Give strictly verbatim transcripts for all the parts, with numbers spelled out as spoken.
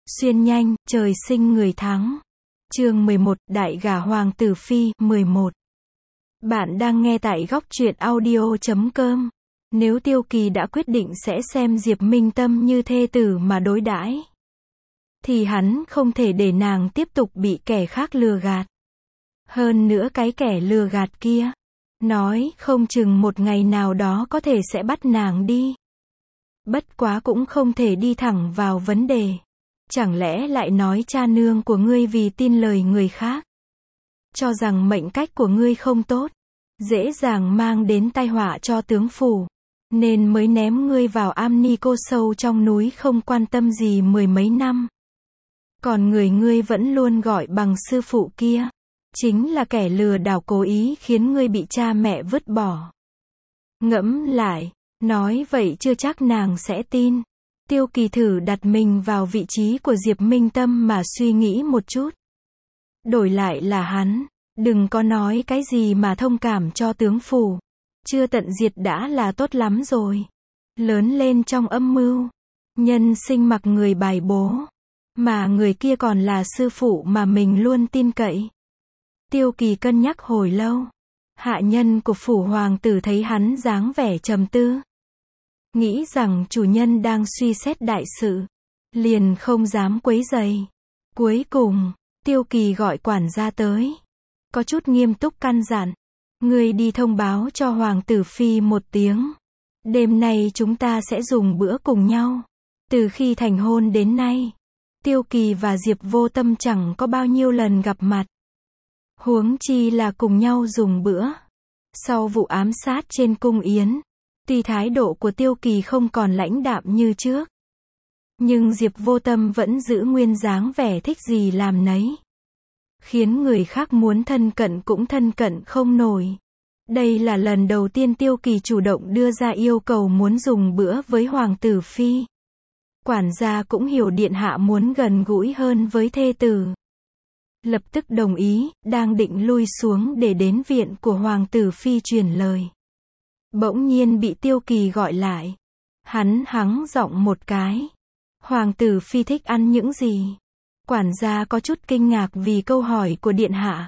Xuyên nhanh, trời sinh người thắng. Chương mười một, Đại gả Hoàng tử Phi, mười một. Bạn đang nghe tại góc truyện audio chấm com. Nếu Tiêu Kỳ đã quyết định sẽ xem Diệp Minh Tâm như thê tử mà đối đãi, thì hắn không thể để nàng tiếp tục bị kẻ khác lừa gạt. Hơn nữa cái kẻ lừa gạt kia, nói không chừng một ngày nào đó có thể sẽ bắt nàng đi. Bất quá cũng không thể đi thẳng vào vấn đề. Chẳng lẽ lại nói cha nương của ngươi vì tin lời người khác, cho rằng mệnh cách của ngươi không tốt, dễ dàng mang đến tai họa cho tướng phủ, nên mới ném ngươi vào am ni cô sâu trong núi không quan tâm gì mười mấy năm. Còn người ngươi vẫn luôn gọi bằng sư phụ kia, chính là kẻ lừa đảo cố ý khiến ngươi bị cha mẹ vứt bỏ. Ngẫm lại, nói vậy chưa chắc nàng sẽ tin. Tiêu Kỳ thử đặt mình vào vị trí của Diệp Minh Tâm mà suy nghĩ một chút. Đổi lại là hắn, đừng có nói cái gì mà thông cảm cho tướng phủ. Chưa tận diệt đã là tốt lắm rồi. Lớn lên trong âm mưu, nhân sinh mặc người bài bố, mà người kia còn là sư phụ mà mình luôn tin cậy. Tiêu Kỳ cân nhắc hồi lâu. Hạ nhân của phủ hoàng tử thấy hắn dáng vẻ trầm tư, nghĩ rằng chủ nhân đang suy xét đại sự, liền không dám quấy rầy. Cuối cùng, Tiêu Kỳ gọi quản gia tới, có chút nghiêm túc căn dặn, ngươi đi thông báo cho Hoàng tử Phi một tiếng. Đêm nay chúng ta sẽ dùng bữa cùng nhau. Từ khi thành hôn đến nay, Tiêu Kỳ và Diệp Vô Tâm chẳng có bao nhiêu lần gặp mặt. Huống chi là cùng nhau dùng bữa. Sau vụ ám sát trên cung yến, tuy thái độ của Tiêu Kỳ không còn lãnh đạm như trước, nhưng Diệp Vô Tâm vẫn giữ nguyên dáng vẻ thích gì làm nấy, khiến người khác muốn thân cận cũng thân cận không nổi. Đây là lần đầu tiên Tiêu Kỳ chủ động đưa ra yêu cầu muốn dùng bữa với Hoàng tử Phi. Quản gia cũng hiểu điện hạ muốn gần gũi hơn với thê tử, lập tức đồng ý, đang định lui xuống để đến viện của Hoàng tử Phi truyền lời. Bỗng nhiên bị Tiêu Kỳ gọi lại. Hắn hắng giọng một cái. Hoàng tử Phi thích ăn những gì? Quản gia có chút kinh ngạc vì câu hỏi của điện hạ.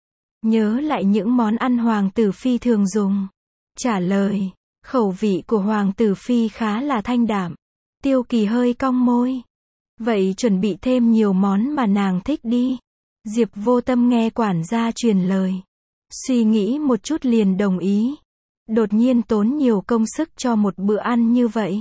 Nhớ lại những món ăn Hoàng tử Phi thường dùng, trả lời, khẩu vị của Hoàng tử Phi khá là thanh đạm. Tiêu Kỳ hơi cong môi. Vậy chuẩn bị thêm nhiều món mà nàng thích đi. Diệp Vô Tâm nghe quản gia truyền lời, suy nghĩ một chút liền đồng ý. Đột nhiên tốn nhiều công sức cho một bữa ăn như vậy.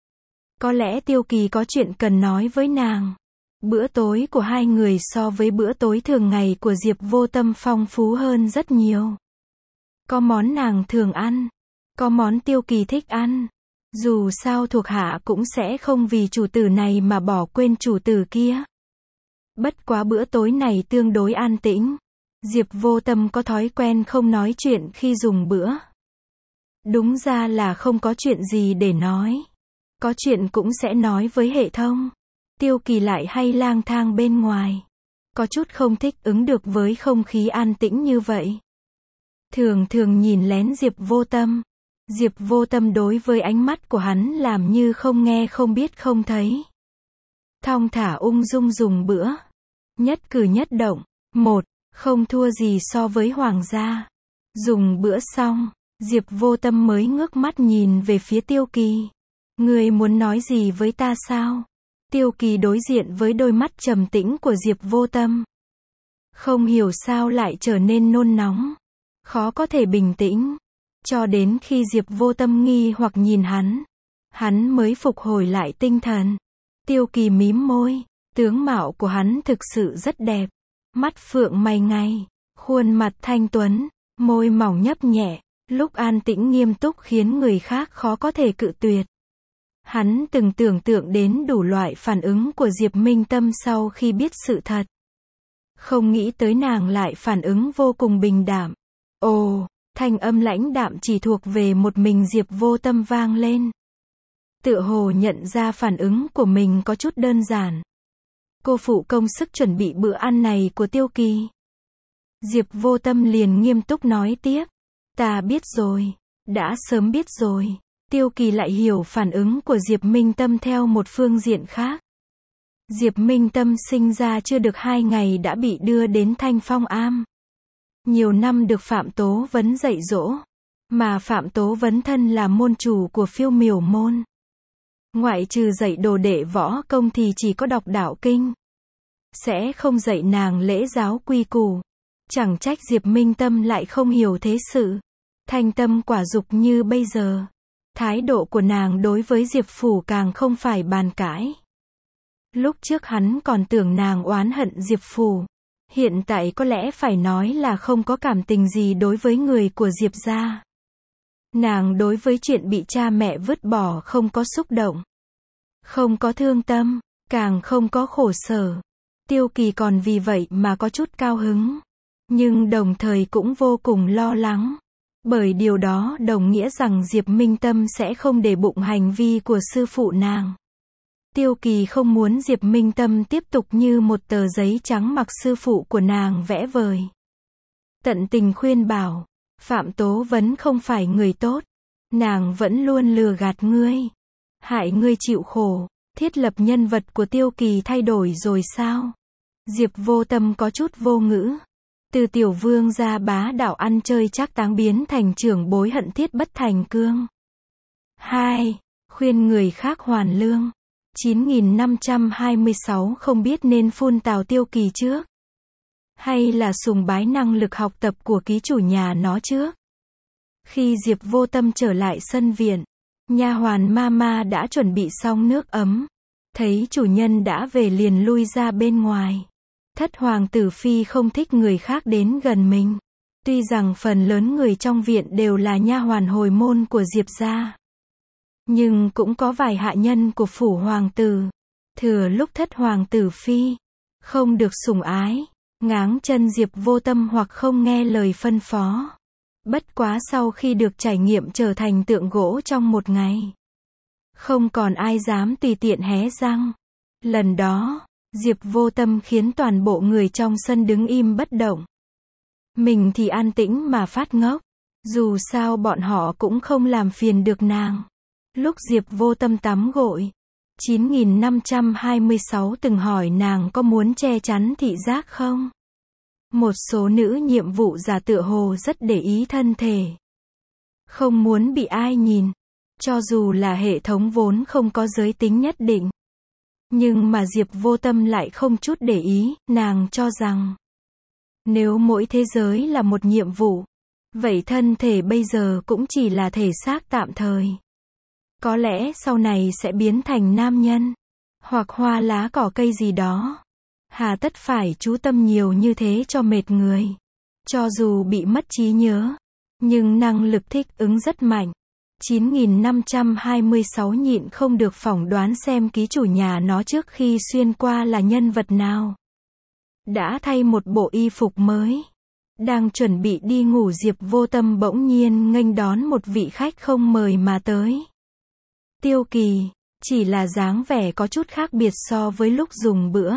Có lẽ Tiêu Kỳ có chuyện cần nói với nàng. Bữa tối của hai người so với bữa tối thường ngày của Diệp Vô Tâm phong phú hơn rất nhiều. Có món nàng thường ăn, có món Tiêu Kỳ thích ăn. Dù sao thuộc hạ cũng sẽ không vì chủ tử này mà bỏ quên chủ tử kia. Bất quá bữa tối này tương đối an tĩnh. Diệp Vô Tâm có thói quen không nói chuyện khi dùng bữa. Đúng ra là không có chuyện gì để nói. Có chuyện cũng sẽ nói với hệ thống. Tiêu Kỳ lại hay lang thang bên ngoài. Có chút không thích ứng được với không khí an tĩnh như vậy. Thường thường nhìn lén Diệp Vô Tâm. Diệp Vô Tâm đối với ánh mắt của hắn làm như không nghe không biết không thấy. Thong thả ung dung dùng bữa. Nhất cử nhất động. Một, không thua gì so với hoàng gia. Dùng bữa xong, Diệp Vô Tâm mới ngước mắt nhìn về phía Tiêu Kỳ. Ngươi muốn nói gì với ta sao? Tiêu Kỳ đối diện với đôi mắt trầm tĩnh của Diệp Vô Tâm. Không hiểu sao lại trở nên nôn nóng. Khó có thể bình tĩnh. Cho đến khi Diệp Vô Tâm nghi hoặc nhìn hắn, hắn mới phục hồi lại tinh thần. Tiêu Kỳ mím môi. Tướng mạo của hắn thực sự rất đẹp. Mắt phượng mày ngay, khuôn mặt thanh tuấn, môi mỏng nhấp nhẹ, lúc an tĩnh nghiêm túc khiến người khác khó có thể cự tuyệt. Hắn từng tưởng tượng đến đủ loại phản ứng của Diệp Minh Tâm sau khi biết sự thật. Không nghĩ tới nàng lại phản ứng vô cùng bình đạm. Ồ, thanh âm lãnh đạm chỉ thuộc về một mình Diệp Vô Tâm vang lên. Tựa hồ nhận ra phản ứng của mình có chút đơn giản. Cô phụ công sức chuẩn bị bữa ăn này của Tiêu Kỳ. Diệp Vô Tâm liền nghiêm túc nói tiếp. Ta biết rồi. Đã sớm biết rồi. Tiêu Kỳ lại hiểu phản ứng của Diệp Minh Tâm theo một phương diện khác. Diệp Minh Tâm sinh ra chưa được hai ngày đã bị đưa đến Thanh Phong Am. Nhiều năm được Phạm Tố Vấn dạy dỗ. Mà Phạm Tố Vấn thân là môn chủ của Phiêu Miểu môn. Ngoại trừ dạy đồ đệ võ công thì chỉ có đọc đạo kinh. Sẽ không dạy nàng lễ giáo quy củ. Chẳng trách Diệp Minh Tâm lại không hiểu thế sự. Thanh tâm quả dục như bây giờ. Thái độ của nàng đối với Diệp Phủ càng không phải bàn cãi. Lúc trước hắn còn tưởng nàng oán hận Diệp Phủ. Hiện tại có lẽ phải nói là không có cảm tình gì đối với người của Diệp gia. Nàng đối với chuyện bị cha mẹ vứt bỏ không có xúc động. Không có thương tâm, càng không có khổ sở. Tiêu Kỳ còn vì vậy mà có chút cao hứng. Nhưng đồng thời cũng vô cùng lo lắng. Bởi điều đó đồng nghĩa rằng Diệp Minh Tâm sẽ không để bụng hành vi của sư phụ nàng. Tiêu Kỳ không muốn Diệp Minh Tâm tiếp tục như một tờ giấy trắng mặc sư phụ của nàng vẽ vời. Tận tình khuyên bảo, Phạm Tố Vấn không phải người tốt. Nàng vẫn luôn lừa gạt ngươi. Hại ngươi chịu khổ. Thiết lập nhân vật của Tiêu Kỳ thay đổi rồi sao? Diệp Vô Tâm có chút vô ngữ. Từ tiểu vương gia bá đạo ăn chơi trác táng biến thành trưởng bối hận thiết bất thành cương. hai. Khuyên người khác hoàn lương. chín nghìn năm trăm hai mươi sáu không biết nên phun tào Tiêu Kỳ trước. Hay là sùng bái năng lực học tập của ký chủ nhà nó trước. Khi Diệp Vô Tâm trở lại sân viện, nha hoàn Mama đã chuẩn bị xong nước ấm. Thấy chủ nhân đã về liền lui ra bên ngoài. Thất hoàng tử phi không thích người khác đến gần mình. Tuy rằng phần lớn người trong viện đều là nha hoàn hồi môn của Diệp gia. Nhưng cũng có vài hạ nhân của phủ hoàng tử. Thừa lúc thất hoàng tử phi không được sủng ái, ngáng chân Diệp Vô Tâm hoặc không nghe lời phân phó. Bất quá sau khi được trải nghiệm trở thành tượng gỗ trong một ngày, không còn ai dám tùy tiện hé răng. Lần đó, Diệp Vô Tâm khiến toàn bộ người trong sân đứng im bất động. Mình thì an tĩnh mà phát ngốc. Dù sao bọn họ cũng không làm phiền được nàng. Lúc Diệp Vô Tâm tắm gội, chín nghìn năm trăm hai mươi sáu từng hỏi nàng có muốn che chắn thị giác không? Một số nữ nhiệm vụ giả tựa hồ rất để ý thân thể. Không muốn bị ai nhìn. Cho dù là hệ thống vốn không có giới tính nhất định. Nhưng mà Diệp Vô Tâm lại không chút để ý, nàng cho rằng nếu mỗi thế giới là một nhiệm vụ, vậy thân thể bây giờ cũng chỉ là thể xác tạm thời. Có lẽ sau này sẽ biến thành nam nhân, hoặc hoa lá cỏ cây gì đó. Hà tất phải chú tâm nhiều như thế cho mệt người. Cho dù bị mất trí nhớ, nhưng năng lực thích ứng rất mạnh. chín nghìn năm trăm hai mươi sáu nhịn không được phỏng đoán xem ký chủ nhà nó trước khi xuyên qua là nhân vật nào. Đã thay một bộ y phục mới. Đang chuẩn bị đi ngủ Diệp Vô Tâm bỗng nhiên nghênh đón một vị khách không mời mà tới. Tiêu Kỳ, chỉ là dáng vẻ có chút khác biệt so với lúc dùng bữa.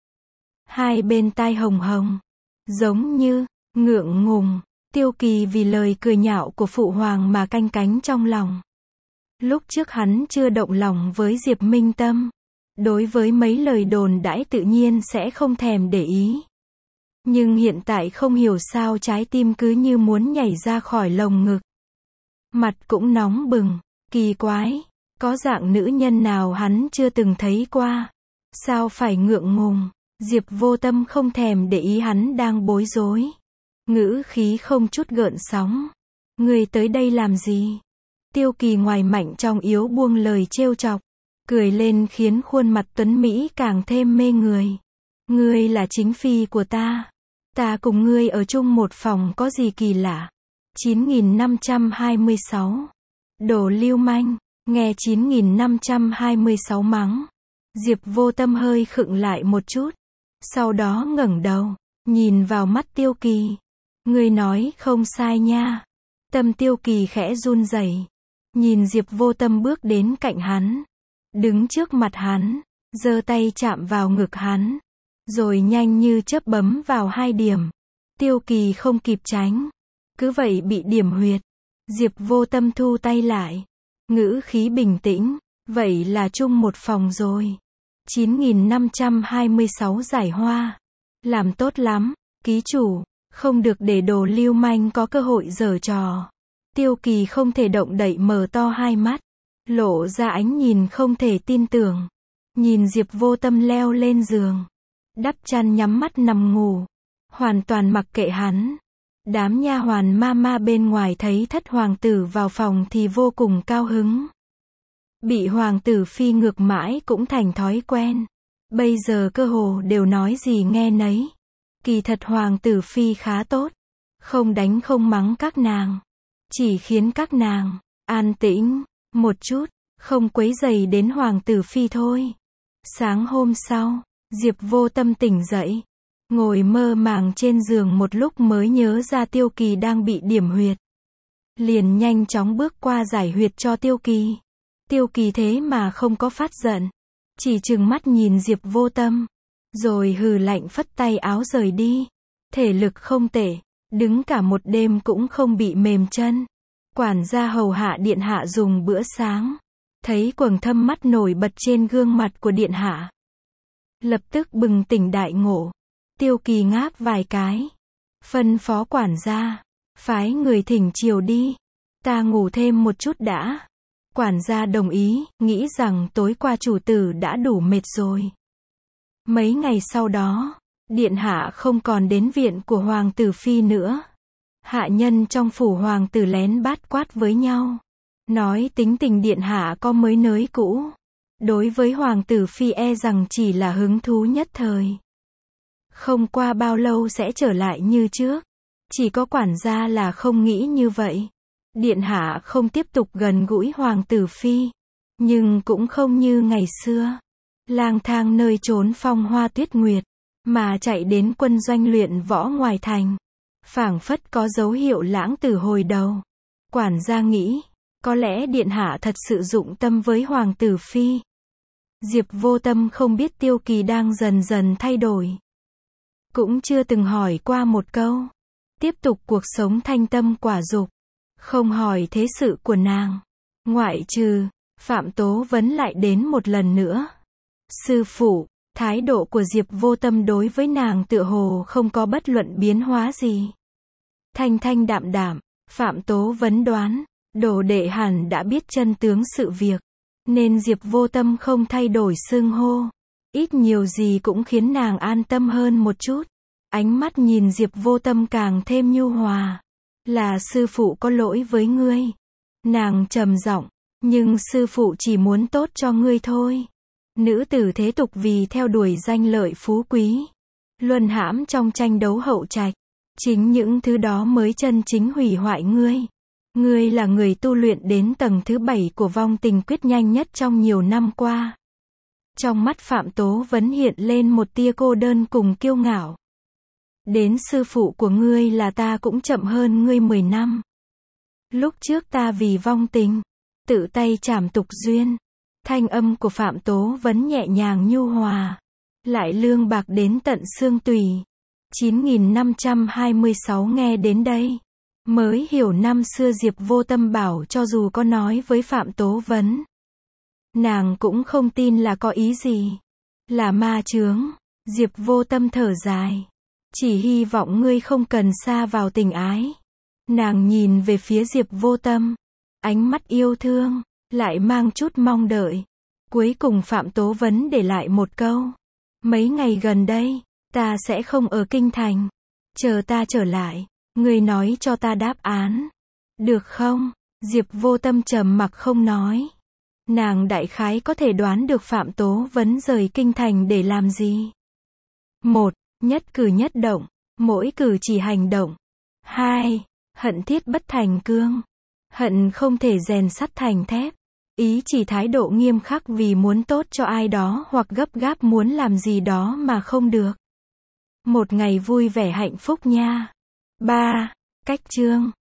Hai bên tai hồng hồng, giống như ngượng ngùng. Tiêu Kỳ vì lời cười nhạo của phụ hoàng mà canh cánh trong lòng. Lúc trước hắn chưa động lòng với Diệp Minh Tâm. Đối với mấy lời đồn đãi tự nhiên sẽ không thèm để ý. Nhưng hiện tại không hiểu sao trái tim cứ như muốn nhảy ra khỏi lồng ngực. Mặt cũng nóng bừng, kỳ quái. Có dạng nữ nhân nào hắn chưa từng thấy qua. Sao phải ngượng ngùng. Diệp Vô Tâm không thèm để ý hắn đang bối rối. Ngữ khí không chút gợn sóng. Người tới đây làm gì? Tiêu Kỳ ngoài mạnh trong yếu buông lời trêu chọc. Cười lên khiến khuôn mặt tuấn Mỹ càng thêm mê người. Ngươi là chính phi của ta. Ta cùng ngươi ở chung một phòng có gì kỳ lạ? chín nghìn năm trăm hai mươi sáu. Đồ lưu manh. Nghe chín nghìn năm trăm hai mươi sáu mắng. Diệp Vô Tâm hơi khựng lại một chút. Sau đó ngẩng đầu, nhìn vào mắt Tiêu Kỳ. Ngươi nói không sai nha. Tâm Tiêu Kỳ khẽ run rẩy. Nhìn Diệp Vô Tâm bước đến cạnh hắn. Đứng trước mặt hắn. Giơ tay chạm vào ngực hắn. Rồi nhanh như chớp bấm vào hai điểm. Tiêu Kỳ không kịp tránh. Cứ vậy bị điểm huyệt. Diệp Vô Tâm thu tay lại. Ngữ khí bình tĩnh. Vậy là chung một phòng rồi. chín nghìn năm trăm hai mươi sáu Giải Hoa. Làm tốt lắm, ký chủ, không được để đồ lưu manh có cơ hội giở trò. Tiêu Kỳ không thể động đậy mở to hai mắt, lộ ra ánh nhìn không thể tin tưởng. Nhìn Diệp Vô Tâm leo lên giường, đắp chăn nhắm mắt nằm ngủ, hoàn toàn mặc kệ hắn. Đám nha hoàn ma ma bên ngoài thấy thất hoàng tử vào phòng thì vô cùng cao hứng. Bị hoàng tử phi ngược mãi cũng thành thói quen. Bây giờ cơ hồ đều nói gì nghe nấy. Kỳ thật hoàng tử phi khá tốt, không đánh không mắng các nàng, chỉ khiến các nàng an tĩnh một chút, không quấy rầy đến hoàng tử phi thôi. Sáng hôm sau, Diệp Vô Tâm tỉnh dậy, ngồi mơ màng trên giường một lúc mới nhớ ra Tiêu Kỳ đang bị điểm huyệt. Liền nhanh chóng bước qua giải huyệt cho Tiêu Kỳ. Tiêu Kỳ thế mà không có phát giận, chỉ trừng mắt nhìn Diệp Vô Tâm, rồi hừ lạnh phất tay áo rời đi. Thể lực không tệ, đứng cả một đêm cũng không bị mềm chân. Quản gia hầu hạ điện hạ dùng bữa sáng, thấy quầng thâm mắt nổi bật trên gương mặt của điện hạ, lập tức bừng tỉnh đại ngộ. Tiêu Kỳ ngáp vài cái, phân phó quản gia, phái người thỉnh chiều đi, ta ngủ thêm một chút đã. Quản gia đồng ý, nghĩ rằng tối qua chủ tử đã đủ mệt rồi. Mấy ngày sau đó, điện hạ không còn đến viện của hoàng tử phi nữa. Hạ nhân trong phủ hoàng tử lén bát quát với nhau, nói tính tình điện hạ có mới nới cũ. Đối với hoàng tử phi e rằng chỉ là hứng thú nhất thời, không qua bao lâu sẽ trở lại như trước. Chỉ có quản gia là không nghĩ như vậy. Điện hạ không tiếp tục gần gũi hoàng tử phi, nhưng cũng không như ngày xưa, lang thang nơi trốn phong hoa tuyết nguyệt, mà chạy đến quân doanh luyện võ ngoài thành, phảng phất có dấu hiệu lãng từ hồi đầu. Quản gia nghĩ, có lẽ điện hạ thật sự dụng tâm với hoàng tử phi. Diệp Vô Tâm không biết Tiêu Kỳ đang dần dần thay đổi, cũng chưa từng hỏi qua một câu, tiếp tục cuộc sống thanh tâm quả dục, không hỏi thế sự của nàng, ngoại trừ Phạm Tố Vấn lại đến một lần nữa. Sư phụ, thái độ của Diệp Vô Tâm đối với nàng tựa hồ không có bất luận biến hóa gì. Thanh thanh đạm đạm, Phạm Tố Vấn đoán, đồ đệ hẳn đã biết chân tướng sự việc, nên Diệp Vô Tâm không thay đổi xưng hô, ít nhiều gì cũng khiến nàng an tâm hơn một chút. Ánh mắt nhìn Diệp Vô Tâm càng thêm nhu hòa. Là sư phụ có lỗi với ngươi. Nàng trầm giọng, nhưng sư phụ chỉ muốn tốt cho ngươi thôi. Nữ tử thế tục vì theo đuổi danh lợi phú quý, luân hãm trong tranh đấu hậu trạch, chính những thứ đó mới chân chính hủy hoại ngươi. Ngươi là người tu luyện đến tầng thứ bảy của vong tình quyết nhanh nhất trong nhiều năm qua. Trong mắt Phạm Tố Vấn hiện lên một tia cô đơn cùng kiêu ngạo. Đến sư phụ của ngươi là ta cũng chậm hơn ngươi mười năm. Lúc trước ta vì vong tình, tự tay chảm tục duyên. Thanh âm của Phạm Tố Vấn nhẹ nhàng nhu hòa, lại lương bạc đến tận xương tủy. chín nghìn năm trăm hai mươi sáu nghe đến đây, mới hiểu năm xưa Diệp Vô Tâm bảo cho dù có nói với Phạm Tố Vấn, nàng cũng không tin là có ý gì, là ma chướng. Diệp Vô Tâm thở dài, chỉ hy vọng ngươi không cần sa vào tình ái. Nàng nhìn về phía Diệp Vô Tâm, ánh mắt yêu thương, lại mang chút mong đợi. Cuối cùng Phạm Tố Vấn để lại một câu, mấy ngày gần đây, ta sẽ không ở kinh thành. Chờ ta trở lại, ngươi nói cho ta đáp án, được không? Diệp Vô Tâm trầm mặc không nói. Nàng đại khái có thể đoán được Phạm Tố Vấn rời kinh thành để làm gì. Một, nhất cử nhất động, mỗi cử chỉ hành động. Hai, hận thiết bất thành cương. Hận không thể rèn sắt thành thép. Ý chỉ thái độ nghiêm khắc vì muốn tốt cho ai đó hoặc gấp gáp muốn làm gì đó mà không được. Một ngày vui vẻ hạnh phúc nha. Ba, cách chương.